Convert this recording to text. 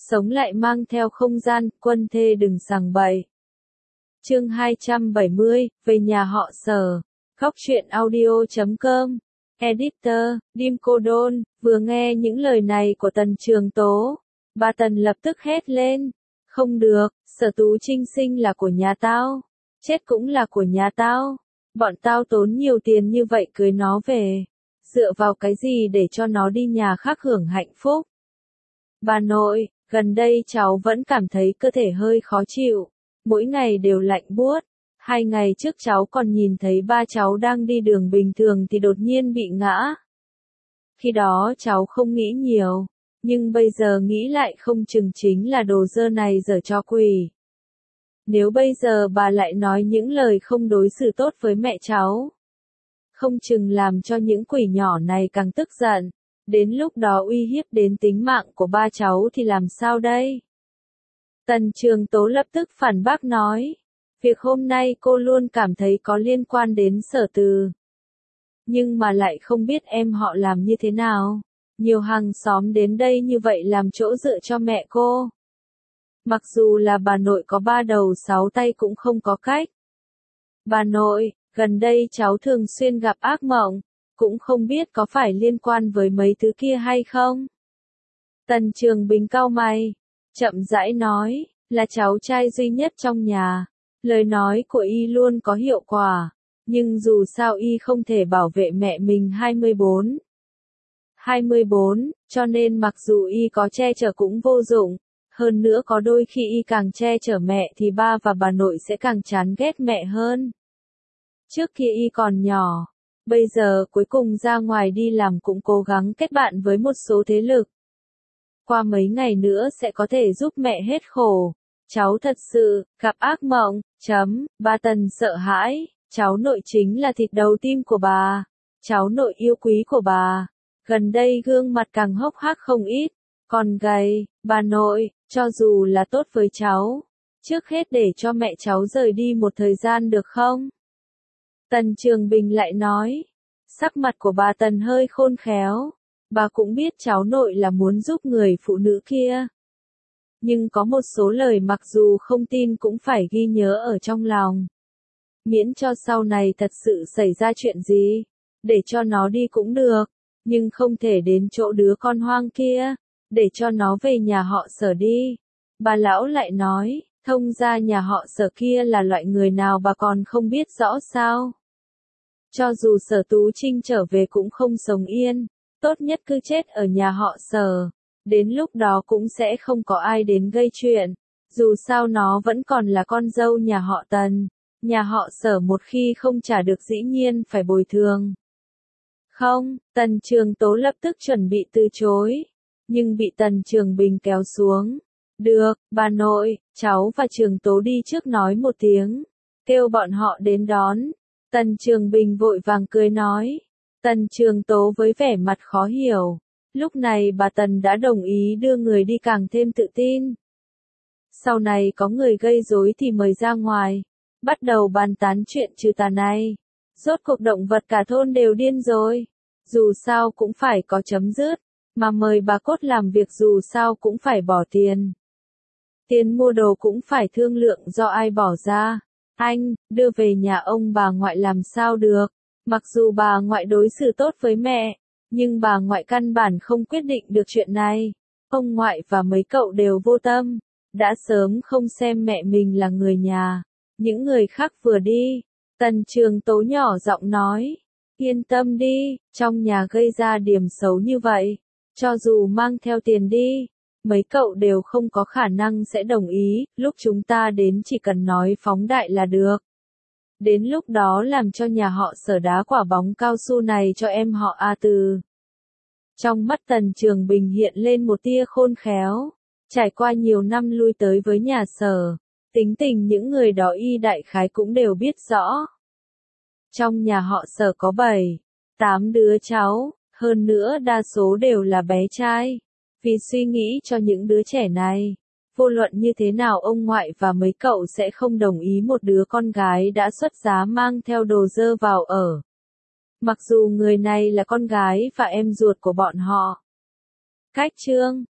sống lại mang theo không gian, quân thê đừng sằng bậy. Chương 270, về nhà họ Sở. Góc truyện audio.com. Editor, Dim Cô Đôn, vừa nghe những lời này của Tần Trường Tố. Bà Tần lập tức hét lên. Không được, Sở Tú Trinh sinh là của nhà tao. Chết cũng là của nhà tao. Bọn tao tốn nhiều tiền như vậy cưới nó về. Dựa vào cái gì để cho nó đi nhà khác hưởng hạnh phúc? Bà nội, gần đây cháu vẫn cảm thấy cơ thể hơi khó chịu. Mỗi ngày đều lạnh buốt. 2 ngày trước cháu còn nhìn thấy ba cháu đang đi đường bình thường thì đột nhiên bị ngã. Khi đó cháu không nghĩ nhiều. Nhưng bây giờ nghĩ lại không chừng chính là đồ dơ này dở cho quỷ. Nếu bây giờ bà lại nói những lời không đối xử tốt với mẹ cháu, không chừng làm cho những quỷ nhỏ này càng tức giận. Đến lúc đó uy hiếp đến tính mạng của ba cháu thì làm sao đây? Tần Trường Tố lập tức phản bác nói. Việc hôm nay cô luôn cảm thấy có liên quan đến Sở Từ. Nhưng mà lại không biết em họ làm như thế nào. Nhiều hàng xóm đến đây như vậy làm chỗ dựa cho mẹ cô. Mặc dù là bà nội có 3 đầu 6 tay cũng không có cách. Bà nội, gần đây cháu thường xuyên gặp ác mộng, cũng không biết có phải liên quan với mấy thứ kia hay không? Tần Trường Bình cau mày, chậm rãi nói, là cháu trai duy nhất trong nhà. Lời nói của y luôn có hiệu quả, nhưng dù sao y không thể bảo vệ mẹ mình 24, cho nên mặc dù y có che chở cũng vô dụng. Hơn nữa có đôi khi y càng che chở mẹ thì ba và bà nội sẽ càng chán ghét mẹ hơn. Trước kia y còn nhỏ, bây giờ cuối cùng ra ngoài đi làm cũng cố gắng kết bạn với một số thế lực. Qua mấy ngày nữa sẽ có thể giúp mẹ hết khổ. Cháu thật sự, gặp ác mộng, Ba Tần sợ hãi, cháu nội chính là thịt đầu tim của bà. Cháu nội yêu quý của bà. Gần đây gương mặt càng hốc hác không ít, còn gầy, bà nội, cho dù là tốt với cháu. Trước hết để cho mẹ cháu rời đi một thời gian được không? Tần Trường Bình lại nói, sắc mặt của bà Tần hơi khôn khéo. Bà cũng biết cháu nội là muốn giúp người phụ nữ kia. Nhưng có một số lời mặc dù không tin cũng phải ghi nhớ ở trong lòng. Miễn cho sau này thật sự xảy ra chuyện gì, để cho nó đi cũng được, nhưng không thể đến chỗ đứa con hoang kia, để cho nó về nhà họ Sở đi. Bà lão lại nói, thông ra nhà họ Sở kia là loại người nào bà còn không biết rõ sao? Cho dù Sở Tú Trinh trở về cũng không sống yên, tốt nhất cứ chết ở nhà họ Sở. Đến lúc đó cũng sẽ không có ai đến gây chuyện. Dù sao nó vẫn còn là con dâu nhà họ Tần. Nhà họ Sở một khi không trả được dĩ nhiên phải bồi thường. Không, Tần Trường Tố lập tức chuẩn bị từ chối. Nhưng bị Tần Trường Bình kéo xuống. Được, bà nội, cháu và Trường Tố đi trước nói một tiếng. Kêu bọn họ đến đón. Tần Trường Bình vội vàng cười nói. Tần Trường Tố với vẻ mặt khó hiểu. Lúc này bà Tần đã đồng ý đưa người đi càng thêm tự tin. Sau này có người gây rối thì mời ra ngoài. Bắt đầu bàn tán chuyện trừ tà này. Rốt cuộc động vật cả thôn đều điên rồi. Dù sao cũng phải có chấm dứt. Mà mời bà Cốt làm việc dù sao cũng phải bỏ tiền. Tiền mua đồ cũng phải thương lượng do ai bỏ ra. Anh, đưa về nhà ông bà ngoại làm sao được. Mặc dù bà ngoại đối xử tốt với mẹ. Nhưng bà ngoại căn bản không quyết định được chuyện này. Ông ngoại và mấy cậu đều vô tâm. Đã sớm không xem mẹ mình là người nhà. Những người khác vừa đi. Tần Trường Tố nhỏ giọng nói. Yên tâm đi, trong nhà gây ra điểm xấu như vậy. Cho dù mang theo tiền đi. Mấy cậu đều không có khả năng sẽ đồng ý. Lúc chúng ta đến chỉ cần nói phóng đại là được. Đến lúc đó làm cho nhà họ Sở đá quả bóng cao su này cho em họ A Từ. Trong mắt Tần Trường Bình hiện lên một tia khôn khéo. Trải qua nhiều năm lui tới với nhà Sở, tính tình những người đó y đại khái cũng đều biết rõ. Trong nhà họ Sở có 7, 8 đứa cháu, hơn nữa đa số đều là bé trai. Vì suy nghĩ cho những đứa trẻ này, vô luận như thế nào ông ngoại và mấy cậu sẽ không đồng ý một đứa con gái đã xuất giá mang theo đồ dơ vào ở. Mặc dù người này là con gái và em ruột của bọn họ. Cách chương